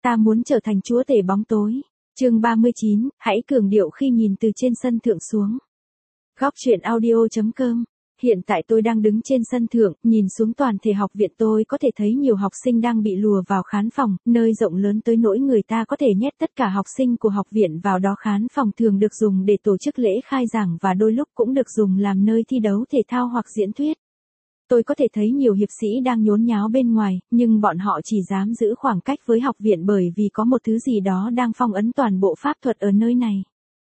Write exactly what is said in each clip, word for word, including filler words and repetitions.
Ta muốn trở thành chúa tể bóng tối. Chương ba mươi chín, hãy cường điệu khi nhìn từ trên sân thượng xuống. Góc truyện audio chấm com. Hiện tại tôi đang đứng trên sân thượng, nhìn xuống toàn thể học viện, tôi có thể thấy nhiều học sinh đang bị lùa vào khán phòng, nơi rộng lớn tới nỗi người ta có thể nhét tất cả học sinh của học viện vào đó. Khán phòng thường được dùng để tổ chức lễ khai giảng và đôi lúc cũng được dùng làm nơi thi đấu thể thao hoặc diễn thuyết. Tôi có thể thấy nhiều hiệp sĩ đang nhốn nháo bên ngoài, nhưng bọn họ chỉ dám giữ khoảng cách với học viện bởi vì có một thứ gì đó đang phong ấn toàn bộ pháp thuật ở nơi này.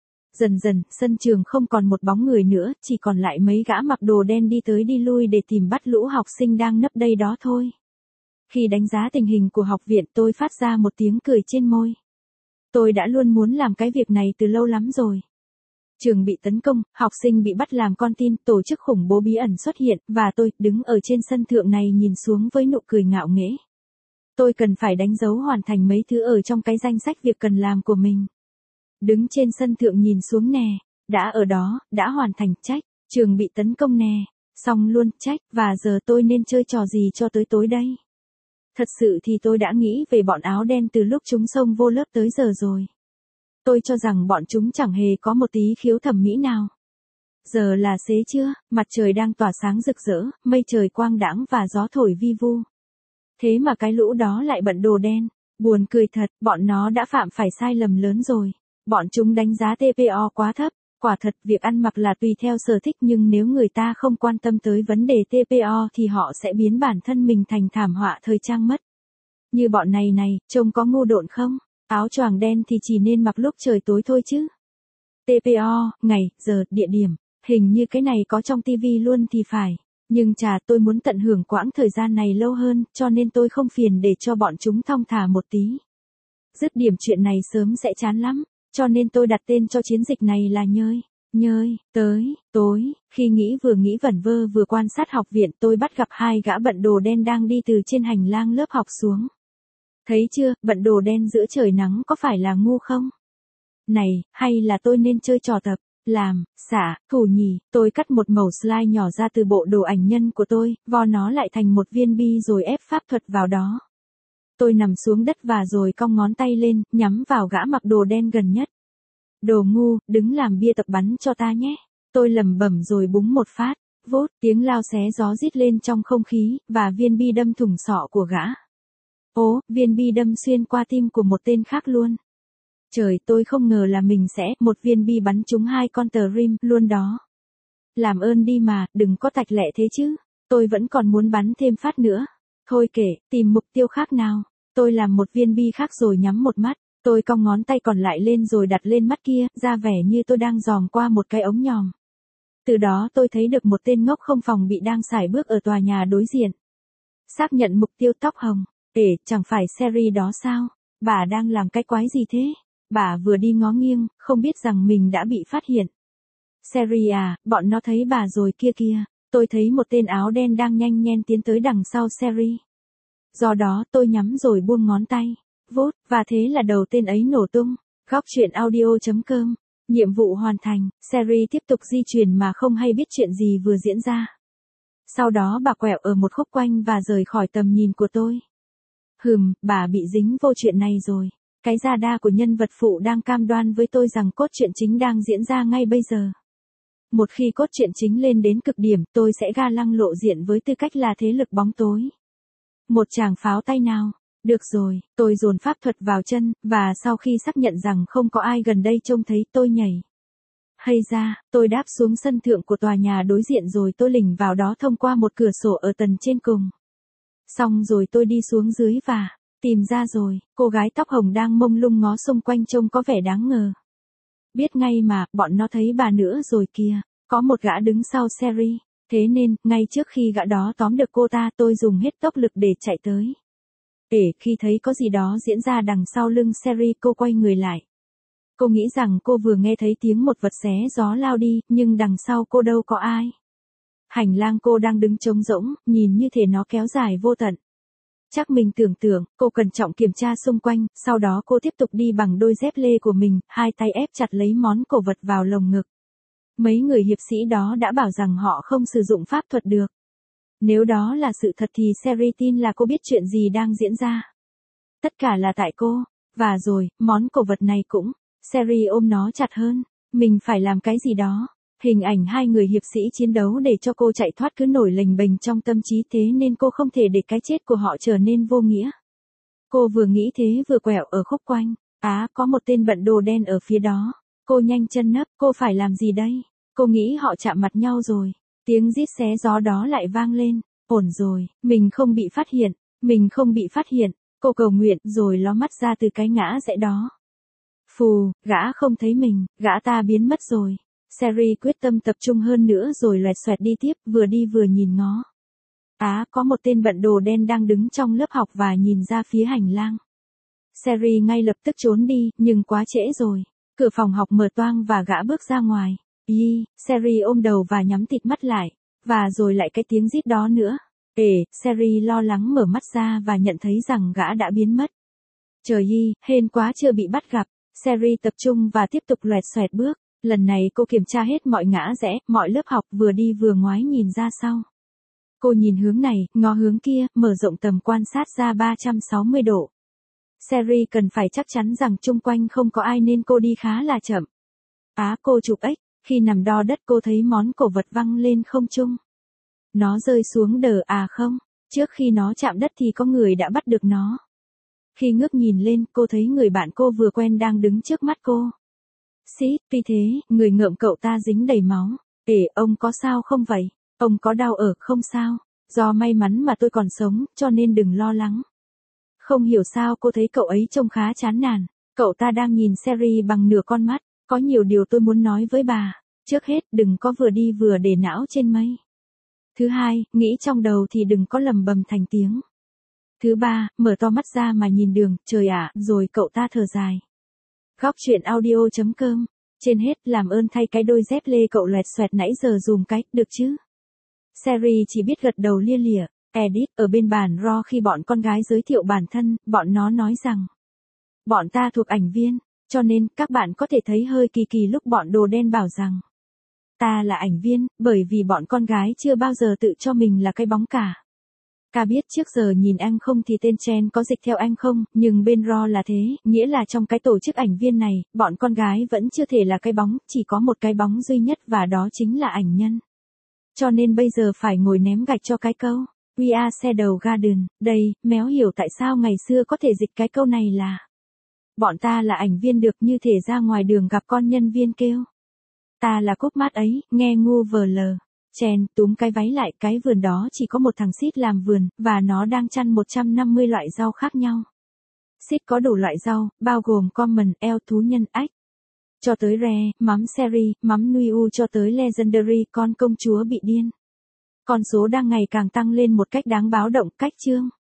Dần dần, sân trường không còn một bóng người nữa, chỉ còn lại mấy gã mặc đồ đen đi tới đi lui để tìm bắt lũ học sinh đang nấp đây đó thôi. Khi đánh giá tình hình của học viện, tôi phát ra một tiếng cười trên môi. Tôi đã luôn muốn làm cái việc này từ lâu lắm rồi. Trường bị tấn công, học sinh bị bắt làm con tin, tổ chức khủng bố bí ẩn xuất hiện, và tôi, đứng ở trên sân thượng này nhìn xuống với nụ cười ngạo nghễ. Tôi cần phải đánh dấu hoàn thành mấy thứ ở trong cái danh sách việc cần làm của mình. Đứng trên sân thượng nhìn xuống nè, đã ở đó, đã hoàn thành, trách, trường bị tấn công nè, xong luôn, trách, và giờ tôi nên chơi trò gì cho tới tối đây? Thật sự thì tôi đã nghĩ về bọn áo đen từ lúc chúng xông vô lớp tới giờ rồi. Tôi cho rằng bọn chúng chẳng hề có một tí khiếu thẩm mỹ nào. Giờ là xế trưa, mặt trời đang tỏa sáng rực rỡ, mây trời quang đãng và gió thổi vi vu. Thế mà cái lũ đó lại bận đồ đen. Buồn cười thật, bọn nó đã phạm phải sai lầm lớn rồi. Bọn chúng đánh giá tê pê o quá thấp. Quả thật, việc ăn mặc là tùy theo sở thích, nhưng nếu người ta không quan tâm tới vấn đề tê pê o thì họ sẽ biến bản thân mình thành thảm họa thời trang mất. Như bọn này này, trông có ngu độn không? Áo choàng đen thì chỉ nên mặc lúc trời tối thôi chứ. tê pê o, ngày, giờ, địa điểm, hình như cái này có trong tivi luôn thì phải. Nhưng chà, tôi muốn tận hưởng quãng thời gian này lâu hơn, cho nên tôi không phiền để cho bọn chúng thong thả một tí. Dứt điểm chuyện này sớm sẽ chán lắm, cho nên tôi đặt tên cho chiến dịch này là nhơi, nhơi, tới, tối. Khi nghĩ vừa nghĩ vẩn vơ vừa quan sát học viện, tôi bắt gặp hai gã bận đồ đen đang đi từ trên hành lang lớp học xuống. Thấy chưa, bận đồ đen giữa trời nắng có phải là ngu không? Này, hay là tôi nên chơi trò tập, làm, xả, thủ nhỉ? Tôi cắt một mẩu slime nhỏ ra từ bộ đồ ảnh nhân của tôi, vo nó lại thành một viên bi rồi ép pháp thuật vào đó. Tôi nằm xuống đất và rồi cong ngón tay lên, nhắm vào gã mặc đồ đen gần nhất. Đồ ngu, đứng làm bia tập bắn cho ta nhé. Tôi lẩm bẩm rồi búng một phát, vốt, tiếng lao xé gió rít lên trong không khí, và viên bi đâm thủng sọ của gã. Ố, viên bi đâm xuyên qua tim của một tên khác luôn. Trời, tôi không ngờ là mình sẽ, một viên bi bắn trúng hai con tờ rim luôn đó. Làm ơn đi mà, đừng có tạch lẹ thế chứ. Tôi vẫn còn muốn bắn thêm phát nữa. Thôi kệ, tìm mục tiêu khác nào. Tôi làm một viên bi khác rồi nhắm một mắt. Tôi cong ngón tay còn lại lên rồi đặt lên mắt kia, ra vẻ như tôi đang dòm qua một cái ống nhòm. Từ đó tôi thấy được một tên ngốc không phòng bị đang sải bước ở tòa nhà đối diện. Xác nhận mục tiêu, tóc hồng. Ể, chẳng phải Sherry đó sao? Bà đang làm cái quái gì thế? Bà vừa đi ngó nghiêng, không biết rằng mình đã bị phát hiện. Sherry à, bọn nó thấy bà rồi kia kìa. Tôi thấy một tên áo đen đang nhanh nhen tiến tới đằng sau Sherry. Do đó tôi nhắm rồi buông ngón tay. Vốt, và thế là đầu tên ấy nổ tung. Góc truyện audio chấm com. Nhiệm vụ hoàn thành, Sherry tiếp tục di chuyển mà không hay biết chuyện gì vừa diễn ra. Sau đó bà quẹo ở một khúc quanh và rời khỏi tầm nhìn của tôi. Hừm, bà bị dính vô chuyện này rồi. Cái radar của nhân vật phụ đang cam đoan với tôi rằng cốt truyện chính đang diễn ra ngay bây giờ. Một khi cốt truyện chính lên đến cực điểm, tôi sẽ ga lăng lộ diện với tư cách là thế lực bóng tối. Một tràng pháo tay nào. Được rồi, tôi dồn pháp thuật vào chân, và sau khi xác nhận rằng không có ai gần đây trông thấy, tôi nhảy. Hay ra, tôi đáp xuống sân thượng của tòa nhà đối diện rồi tôi lỉnh vào đó thông qua một cửa sổ ở tầng trên cùng. Xong rồi tôi đi xuống dưới và tìm ra rồi, cô gái tóc hồng đang mông lung ngó xung quanh trông có vẻ đáng ngờ. Biết ngay mà, bọn nó thấy bà nữa rồi kìa, có một gã đứng sau Sherry, thế nên, ngay trước khi gã đó tóm được cô ta tôi dùng hết tốc lực để chạy tới. Để khi thấy có gì đó diễn ra đằng sau lưng Sherry, cô quay người lại. Cô nghĩ rằng cô vừa nghe thấy tiếng một vật xé gió lao đi, nhưng đằng sau cô đâu có ai. Hành lang cô đang đứng trống rỗng, nhìn như thể nó kéo dài vô tận. Chắc mình tưởng tượng, cô cẩn trọng kiểm tra xung quanh, sau đó cô tiếp tục đi bằng đôi dép lê của mình, hai tay ép chặt lấy món cổ vật vào lồng ngực. Mấy người hiệp sĩ đó đã bảo rằng họ không sử dụng pháp thuật được. Nếu đó là sự thật thì Sherry tin là cô biết chuyện gì đang diễn ra. Tất cả là tại cô. Và rồi, món cổ vật này cũng. Sherry ôm nó chặt hơn. Mình phải làm cái gì đó. Hình ảnh hai người hiệp sĩ chiến đấu để cho cô chạy thoát cứ nổi lềnh bềnh trong tâm trí, thế nên cô không thể để cái chết của họ trở nên vô nghĩa. Cô vừa nghĩ thế vừa quẹo ở khúc quanh. Á, có một tên bận đồ đen ở phía đó. Cô nhanh chân nấp, cô phải làm gì đây? Cô nghĩ họ chạm mặt nhau rồi. Tiếng rít xé gió đó lại vang lên. Ổn rồi, mình không bị phát hiện, mình không bị phát hiện. Cô cầu nguyện rồi ló mắt ra từ cái ngã rẽ đó. Phù, gã không thấy mình, gã ta biến mất rồi. Sherry quyết tâm tập trung hơn nữa rồi loẹt xoẹt đi tiếp, vừa đi vừa nhìn ngó. Á, có một tên bận đồ đen đang đứng trong lớp học và nhìn ra phía hành lang. Sherry ngay lập tức trốn đi, nhưng quá trễ rồi. Cửa phòng học mở toang và gã bước ra ngoài. Yi, Sherry ôm đầu và nhắm tịt mắt lại. Và rồi lại cái tiếng rít đó nữa. Ê, Sherry lo lắng mở mắt ra và nhận thấy rằng gã đã biến mất. Trời Yi, hên quá chưa bị bắt gặp. Sherry tập trung và tiếp tục loẹt xoẹt bước. Lần này cô kiểm tra hết mọi ngã rẽ, mọi lớp học, vừa đi vừa ngoái nhìn ra sau. Cô nhìn hướng này, ngó hướng kia, mở rộng tầm quan sát ra ba trăm sáu mươi độ. Sherry cần phải chắc chắn rằng chung quanh không có ai nên cô đi khá là chậm. Á, cô chụp ếch, khi nằm đo đất cô thấy món cổ vật văng lên không trung. Nó rơi xuống đờ à không, trước khi nó chạm đất thì có người đã bắt được nó. Khi ngước nhìn lên, cô thấy người bạn cô vừa quen đang đứng trước mắt cô. Xít, tuy thế, người ngợm cậu ta dính đầy máu. Ê, ông có sao không vậy? Ông có đau ở không sao? Do may mắn mà tôi còn sống, cho nên đừng lo lắng. Không hiểu sao cô thấy cậu ấy trông khá chán nản. Cậu ta đang nhìn Sherry bằng nửa con mắt. Có nhiều điều tôi muốn nói với bà. Trước hết, đừng có vừa đi vừa để não trên mây. Thứ hai, nghĩ trong đầu thì đừng có lầm bầm thành tiếng. Thứ ba, mở to mắt ra mà nhìn đường, trời ạ, rồi cậu ta thở dài. Góc truyện audio chấm com. Trên hết, làm ơn thay cái đôi dép lê cậu loẹt xoẹt nãy giờ dùm cái, được chứ? Sherry chỉ biết gật đầu lia lịa. Edith, ở bên bàn Ro khi bọn con gái giới thiệu bản thân, bọn nó nói rằng bọn ta thuộc ảnh viên, cho nên các bạn có thể thấy hơi kỳ kỳ lúc bọn đồ đen bảo rằng ta là ảnh viên, bởi vì bọn con gái chưa bao giờ tự cho mình là cái bóng cả. Ca biết trước giờ nhìn anh không thì tên Chen có dịch theo anh không, nhưng bên Ro là thế, nghĩa là trong cái tổ chức ảnh viên này, bọn con gái vẫn chưa thể là cái bóng, chỉ có một cái bóng duy nhất và đó chính là ảnh nhân. Cho nên bây giờ phải ngồi ném gạch cho cái câu We are Shadow Garden, đây, méo hiểu tại sao ngày xưa có thể dịch cái câu này là bọn ta là ảnh viên được như thể ra ngoài đường gặp con nhân viên kêu ta là cúc mát ấy, nghe ngu vờ lờ. Chen túm cái váy lại, cái vườn đó chỉ có một thằng Xít làm vườn, và nó đang chăn một trăm năm mươi loại rau khác nhau. Xít có đủ loại rau, bao gồm common, eo thú nhân, ếch. Cho tới rare, mắm seri, mắm nui u cho tới legendary, con công chúa bị điên. Con số đang ngày càng tăng lên một cách đáng báo động, cách chương.